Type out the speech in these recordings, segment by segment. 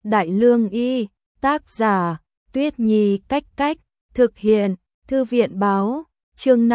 Đại Lương Y, tác giả, Tuyết Nhi Cách Cách, thực hiện, Thư viện báo, chương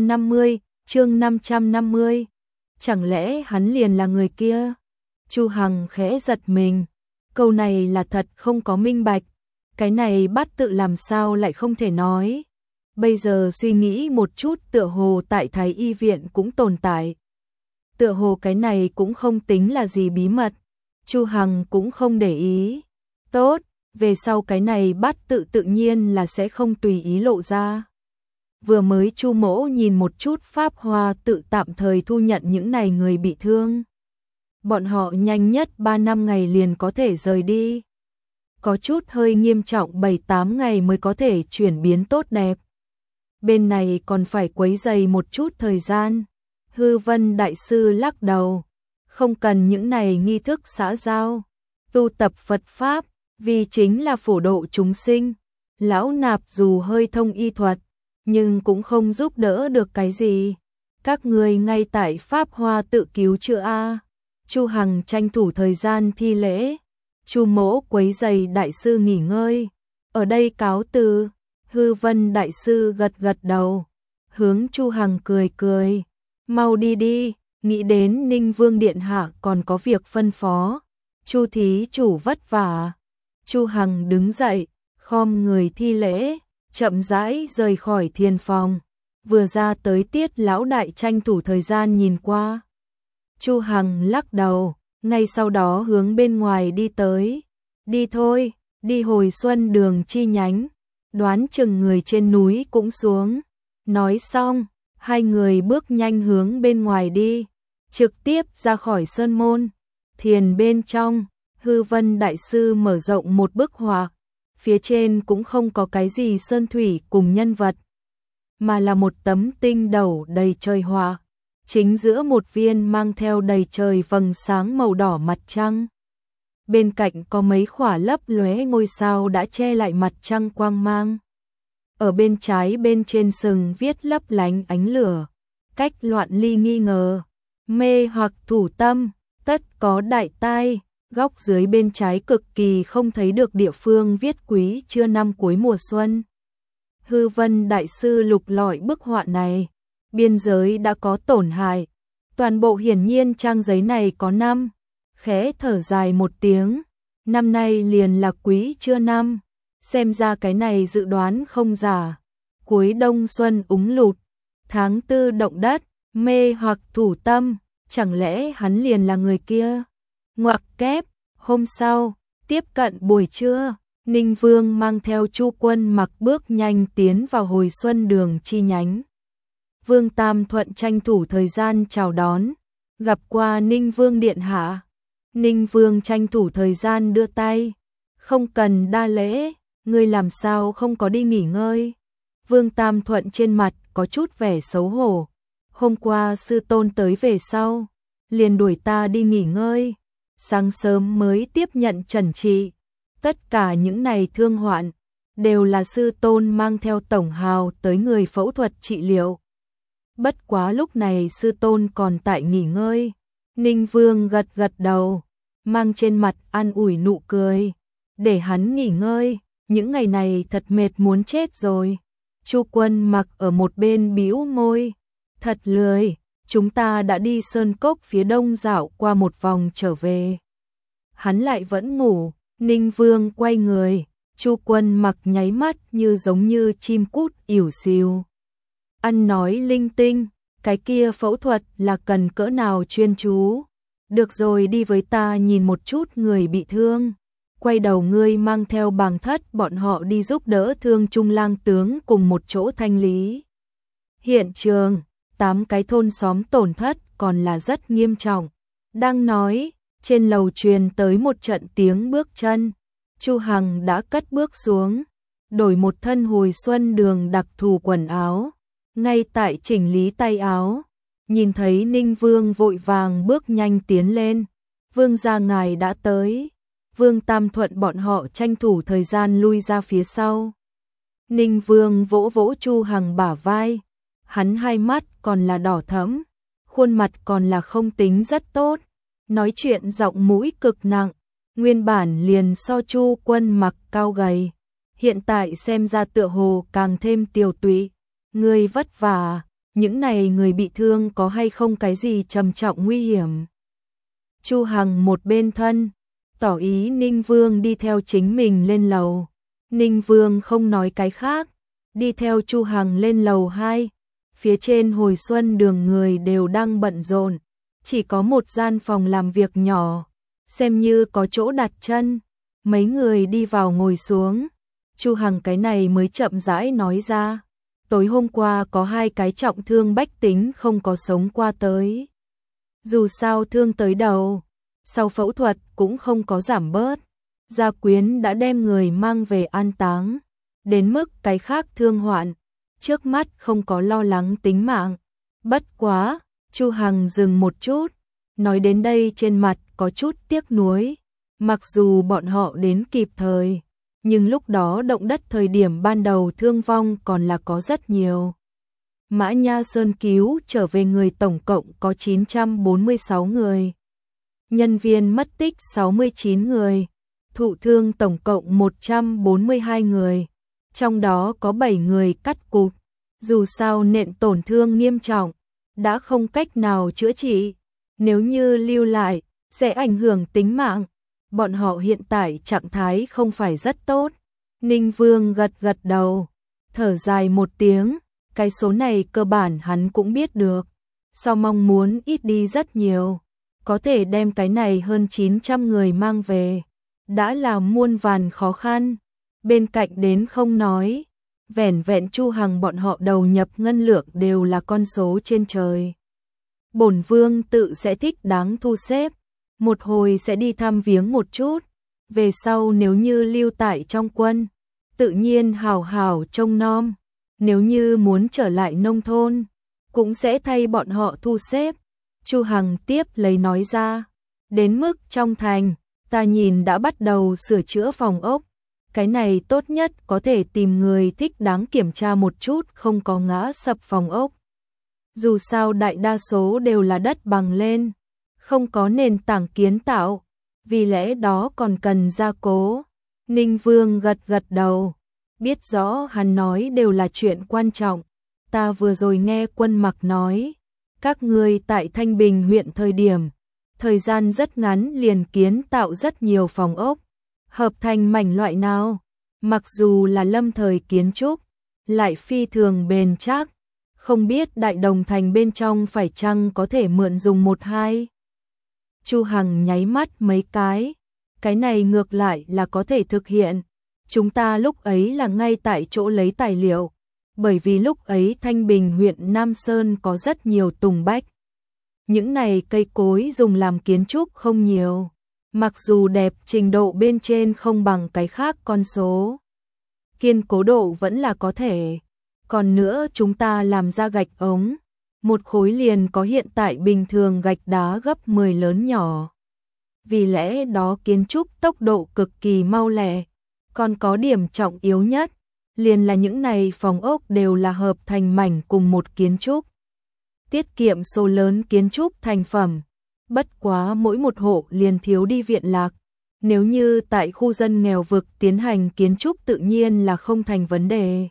550. Chẳng lẽ hắn liền là người kia? Chu Hằng khẽ giật mình, câu này là thật không có minh bạch, cái này bắt tự làm sao lại không thể nói. Bây giờ suy nghĩ một chút tựa hồ tại Thái Y viện cũng tồn tại. Tựa hồ cái này cũng không tính là gì bí mật, Chu Hằng cũng không để ý. Tốt, về sau cái này bắt tự tự nhiên là sẽ không tùy ý lộ ra. Vừa mới Chu Mỗ nhìn một chút pháp hoa tự tạm thời thu nhận những này người bị thương. Bọn họ nhanh nhất 3-5 ngày liền có thể rời đi. Có chút hơi nghiêm trọng 7-8 ngày mới có thể chuyển biến tốt đẹp. Bên này còn phải quấy rầy một chút thời gian. Hư Vân Đại Sư lắc đầu. Không cần những này nghi thức xã giao. Tu tập Phật Pháp, vì chính là phổ độ chúng sinh. Lão Nạp dù hơi thông y thuật, nhưng cũng không giúp đỡ được cái gì. Các người ngay tại Pháp Hoa tự cứu chữa a. Chu Hằng tranh thủ thời gian thi lễ. Chu Mỗ quấy rầy đại sư nghỉ ngơi. Ở đây cáo từ. Hư Vân Đại Sư gật gật đầu. Hướng Chu Hằng cười cười. Mau đi đi, nghĩ đến Ninh Vương Điện Hạ còn có việc phân phó. Chu thí chủ vất vả. Chu Hằng đứng dậy, khom người thi lễ, chậm rãi rời khỏi thiền phòng. Vừa ra tới Tiết lão đại tranh thủ thời gian nhìn qua. Chu Hằng lắc đầu, ngay sau đó hướng bên ngoài đi tới. Đi thôi, đi hồi Xuân Đường chi nhánh. Đoán chừng người trên núi cũng xuống. Nói xong, hai người bước nhanh hướng bên ngoài đi, trực tiếp ra khỏi sơn môn. Thiền bên trong, Hư Vân Đại Sư mở rộng một bức họa, phía trên cũng không có cái gì sơn thủy cùng nhân vật, mà là một tấm tinh斗đầy trời họa, chính giữa một viên mang theo đầy trời vầng sáng màu đỏ mặt trăng. Bên cạnh có mấy khỏa lấp lóe ngôi sao đã che lại mặt trăng quang mang. Ở bên trái bên trên sừng viết lấp lánh ánh lửa, cách loạn ly nghi ngờ, mê hoặc thủ tâm, tất có đại tai. Góc dưới bên trái cực kỳ không thấy được địa phương viết quý chưa năm cuối mùa xuân. Hư Vân Đại Sư lục lọi bức họa này, biên giới đã có tổn hại, toàn bộ hiển nhiên trang giấy này có năm. Khẽ thở dài một tiếng, năm nay liền là quý chưa năm, xem ra cái này dự đoán không giả. Cuối đông xuân úng lụt, tháng 4 động đất, mê hoặc thủ tâm, chẳng lẽ hắn liền là người kia? Ngoặc kép, hôm sau, tiếp cận buổi trưa, Ninh Vương mang theo Chu Quân Mặc bước nhanh tiến vào hồi Xuân Đường chi nhánh. Vương Tam Thuận tranh thủ thời gian chào đón, gặp qua Ninh Vương điện hạ. Ninh Vương tranh thủ thời gian đưa tay, không cần đa lễ, ngươi làm sao không có đi nghỉ ngơi? Vương Tam Thuận trên mặt có chút vẻ xấu hổ, hôm qua sư tôn tới về sau, liền đuổi ta đi nghỉ ngơi, sáng sớm mới tiếp nhận trần trị. Tất cả những này thương hoạn, đều là sư tôn mang theo tổng hào tới người phẫu thuật trị liệu. Bất quá lúc này sư tôn còn tại nghỉ ngơi. Ninh Vương gật gật đầu, mang trên mặt an ủi nụ cười. Để hắn nghỉ ngơi, những ngày này thật mệt muốn chết rồi. Chu Quân Mặc ở một bên bĩu môi, thật lười, chúng ta đã đi sơn cốc phía đông dạo qua một vòng trở về. Hắn lại vẫn ngủ. Ninh Vương quay người, Chu Quân Mặc nháy mắt như giống như chim cút ỉu xìu. Ăn nói linh tinh, cái kia phẫu thuật là cần cỡ nào chuyên chú. Được rồi, đi với ta nhìn một chút người bị thương. Quay đầu ngươi mang theo Bàng Thất bọn họ đi giúp đỡ Thương Trung lang tướng cùng một chỗ thanh lý. Hiện trường, 8 cái thôn xóm tổn thất còn là rất nghiêm trọng. Đang nói, trên lầu truyền tới một trận tiếng bước chân. Chu Hằng đã cất bước xuống, đổi một thân hồi Xuân Đường đặc thù quần áo, ngay tại chỉnh lý tay áo. Nhìn thấy Ninh Vương vội vàng bước nhanh tiến lên. Vương gia ngài đã tới. Vương Tam Thuận bọn họ tranh thủ thời gian lui ra phía sau. Ninh Vương vỗ vỗ Chu Hằng bả vai. Hắn hai mắt còn là đỏ thẫm, khuôn mặt còn là không tính rất tốt. Nói chuyện giọng mũi cực nặng, Nguyên bản liền so Chu Quân Mặc cao gầy, hiện tại xem ra tựa hồ càng thêm tiều tụy. Người vất vả, những này người bị thương có hay không cái gì trầm trọng nguy hiểm? Chu Hằng một bên thân, tỏ ý Ninh Vương đi theo chính mình lên lầu. Ninh Vương không nói cái khác, đi theo Chu Hằng lên lầu 2. Phía trên Hồi Xuân Đường người đều đang bận rộn, chỉ có một gian phòng làm việc nhỏ, xem như có chỗ đặt chân. Mấy người đi vào ngồi xuống, Chu Hằng cái này mới chậm rãi nói ra. Tối hôm qua có 2 cái trọng thương bách tính không có sống qua tới. Dù sao thương tới đầu, sau phẫu thuật cũng không có giảm bớt. Gia quyến đã đem người mang về an táng. Đến mức cái khác thương hoạn, trước mắt không có lo lắng tính mạng. Bất quá, Chu Hằng dừng một chút, nói đến đây trên mặt có chút tiếc nuối. Mặc dù bọn họ đến kịp thời, nhưng lúc đó động đất thời điểm ban đầu thương vong còn là có rất nhiều. Mã Nha Sơn cứu trở về người tổng cộng có 946 người. Nhân viên mất tích 69 người. Thụ thương tổng cộng 142 người. Trong đó có 7 người cắt cụt. Dù sao nện tổn thương nghiêm trọng, đã không cách nào chữa trị. Nếu như lưu lại, sẽ ảnh hưởng tính mạng. Bọn họ hiện tại trạng thái không phải rất tốt. Ninh Vương gật gật đầu, thở dài một tiếng. Cái số này cơ bản hắn cũng biết được. So mong muốn ít đi rất nhiều. Có thể đem cái này hơn 900 người mang về, đã là muôn vàn khó khăn. Bên cạnh đến không nói, vẻn vẹn Chu Hằng bọn họ đầu nhập ngân lượng đều là con số trên trời. Bổn vương tự sẽ thích đáng thu xếp, một hồi sẽ đi thăm viếng một chút. Về sau nếu như lưu tại trong quân, tự nhiên hảo hảo trông nom. Nếu như muốn trở lại nông thôn, cũng sẽ thay bọn họ thu xếp. Chu Hằng tiếp lấy nói ra, đến mức trong thành, ta nhìn đã bắt đầu sửa chữa phòng ốc. Cái này tốt nhất có thể tìm người thích đáng kiểm tra một chút không có ngã sập phòng ốc. Dù sao đại đa số đều là đất bằng lên, không có nền tảng kiến tạo, vì lẽ đó còn cần gia cố. Ninh Vương gật gật đầu, biết rõ hắn nói đều là chuyện quan trọng. Ta vừa rồi nghe Quân Mặc nói, các ngươi tại Thanh Bình huyện thời gian rất ngắn liền kiến tạo rất nhiều phòng ốc, hợp thành mảnh loại nào, mặc dù là lâm thời kiến trúc, lại phi thường bền chắc, không biết Đại Đồng thành bên trong phải chăng có thể mượn dùng một hai. Chu Hằng nháy mắt mấy cái này ngược lại là có thể thực hiện. Chúng ta lúc ấy là ngay tại chỗ lấy tài liệu, bởi vì lúc ấy Thanh Bình huyện Nam Sơn có rất nhiều tùng bách. Những này cây cối dùng làm kiến trúc không nhiều, mặc dù đẹp trình độ bên trên không bằng cái khác con số. Kiên cố độ vẫn là có thể. Còn nữa chúng ta làm ra gạch ống, một khối liền có hiện tại bình thường gạch đá gấp 10 lớn nhỏ. Vì lẽ đó kiến trúc tốc độ cực kỳ mau lẹ. Còn có điểm trọng yếu nhất, liền là những này phòng ốc đều là hợp thành mảnh cùng một kiến trúc. Tiết kiệm số lớn kiến trúc thành phẩm, bất quá mỗi một hộ liền thiếu đi viện lạc. Nếu như tại khu dân nghèo vực tiến hành kiến trúc tự nhiên là không thành vấn đề.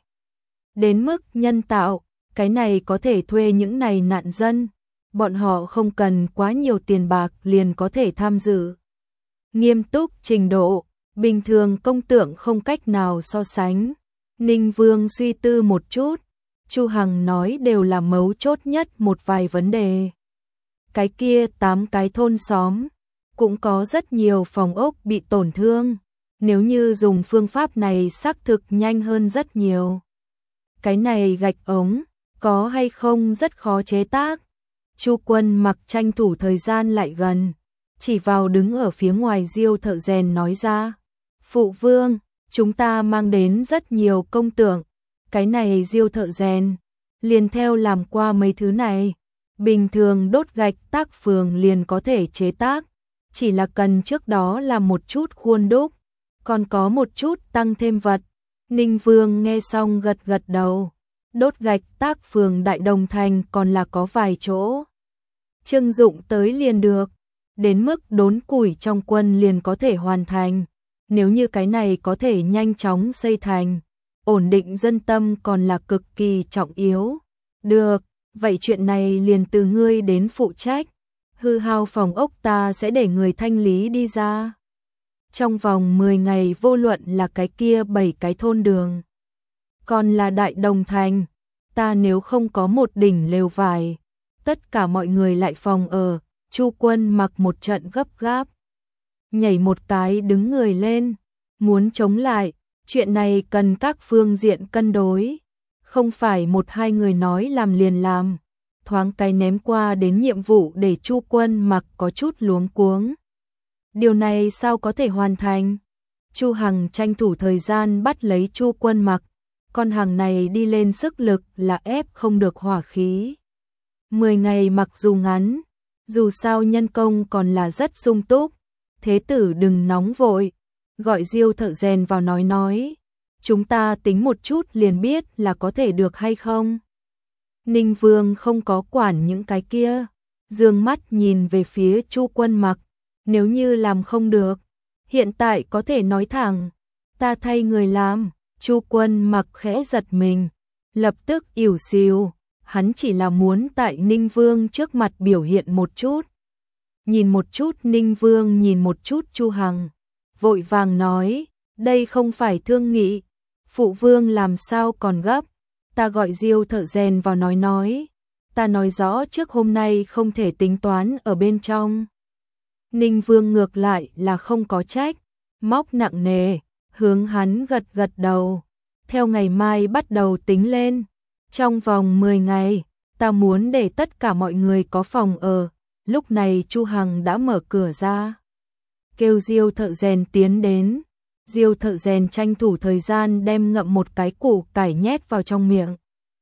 Đến mức nhân tạo, cái này có thể thuê những này nạn dân, bọn họ không cần quá nhiều tiền bạc liền có thể tham dự. Nghiêm túc trình độ, bình thường công tượng không cách nào so sánh. Ninh Vương suy tư một chút, Chu Hằng nói đều là mấu chốt nhất một vài vấn đề. Cái kia 8 cái thôn xóm, cũng có rất nhiều phòng ốc bị tổn thương. Nếu như dùng phương pháp này xác thực nhanh hơn rất nhiều. Cái này gạch ống, có hay không rất khó chế tác. Chu Quân Mặc tranh thủ thời gian lại gần, chỉ vào đứng ở phía ngoài Diêu thợ rèn nói ra. Phụ vương, chúng ta mang đến rất nhiều công tượng. Cái này Diêu thợ rèn, liền theo làm qua mấy thứ này. Bình thường đốt gạch tác phường liền có thể chế tác, chỉ là cần trước đó làm một chút khuôn đúc, còn có một chút tăng thêm vật. Ninh Vương nghe xong gật gật đầu, đốt gạch tác phường Đại Đồng thành còn là có vài chỗ trưng dụng tới liền được. đến mức đốn củi trong quân liền có thể hoàn thành. Nếu như cái này có thể nhanh chóng xây thành, ổn định dân tâm còn là cực kỳ trọng yếu. Được, vậy chuyện này liền từ ngươi đến phụ trách. Hư hao phòng ốc ta sẽ để người thanh lý đi ra. Trong vòng 10 ngày vô luận là cái kia 7 cái thôn đường, còn là Đại Đồng Thành, ta nếu không có một đỉnh lều vải, tất cả mọi người lại phòng ở. Chu Quân Mặc một trận gấp gáp, nhảy một cái đứng người lên, muốn chống lại, chuyện này cần các phương diện cân đối, không phải một hai người nói làm liền làm. Thoáng cái ném qua đến nhiệm vụ để Chu Quân Mặc có chút luống cuống. Điều này sao có thể hoàn thành? Chu Hằng tranh thủ thời gian bắt lấy Chu Quân Mặc, con hàng này đi lên sức lực là ép không được hỏa khí. 10 ngày mặc dù ngắn, dù sao nhân công còn là rất sung túc, thế tử đừng nóng vội, gọi Diêu thợ rèn vào nói, chúng ta tính một chút liền biết là có thể được hay không. Ninh Vương không có quản những cái kia, dương mắt nhìn về phía Chu Quân Mặc, nếu như làm không được, hiện tại có thể nói thẳng, ta thay người làm. Chu Quân Mặc khẽ giật mình, lập tức ỉu xìu, hắn chỉ là muốn tại Ninh Vương trước mặt biểu hiện một chút. Nhìn một chút Ninh Vương, nhìn một chút Chu Hằng, vội vàng nói, đây không phải thương nghị, phụ vương làm sao còn gấp, ta gọi Diêu thợ rèn vào nói, ta nói rõ trước hôm nay không thể tính toán ở bên trong. Ninh Vương ngược lại là không có trách, móc nặng nề, hướng hắn gật gật đầu, theo ngày mai bắt đầu tính lên, trong vòng 10 ngày, ta muốn để tất cả mọi người có phòng ở. Lúc này Chu Hằng đã mở cửa ra, kêu Diêu thợ rèn tiến đến. Diêu thợ rèn tranh thủ thời gian đem ngậm một cái củ cải nhét vào trong miệng,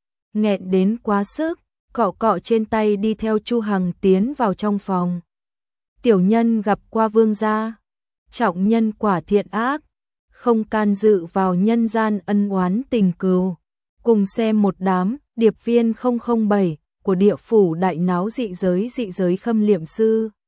nghẹn đến quá sức, cọ cọ trên tay đi theo Chu Hằng tiến vào trong phòng. Tiểu nhân gặp qua vương gia, trọng nhân quả thiện ác, không can dự vào nhân gian ân oán tình cừu, cùng xem một đám điệp viên 007 của địa phủ đại náo dị giới khâm liệm sư.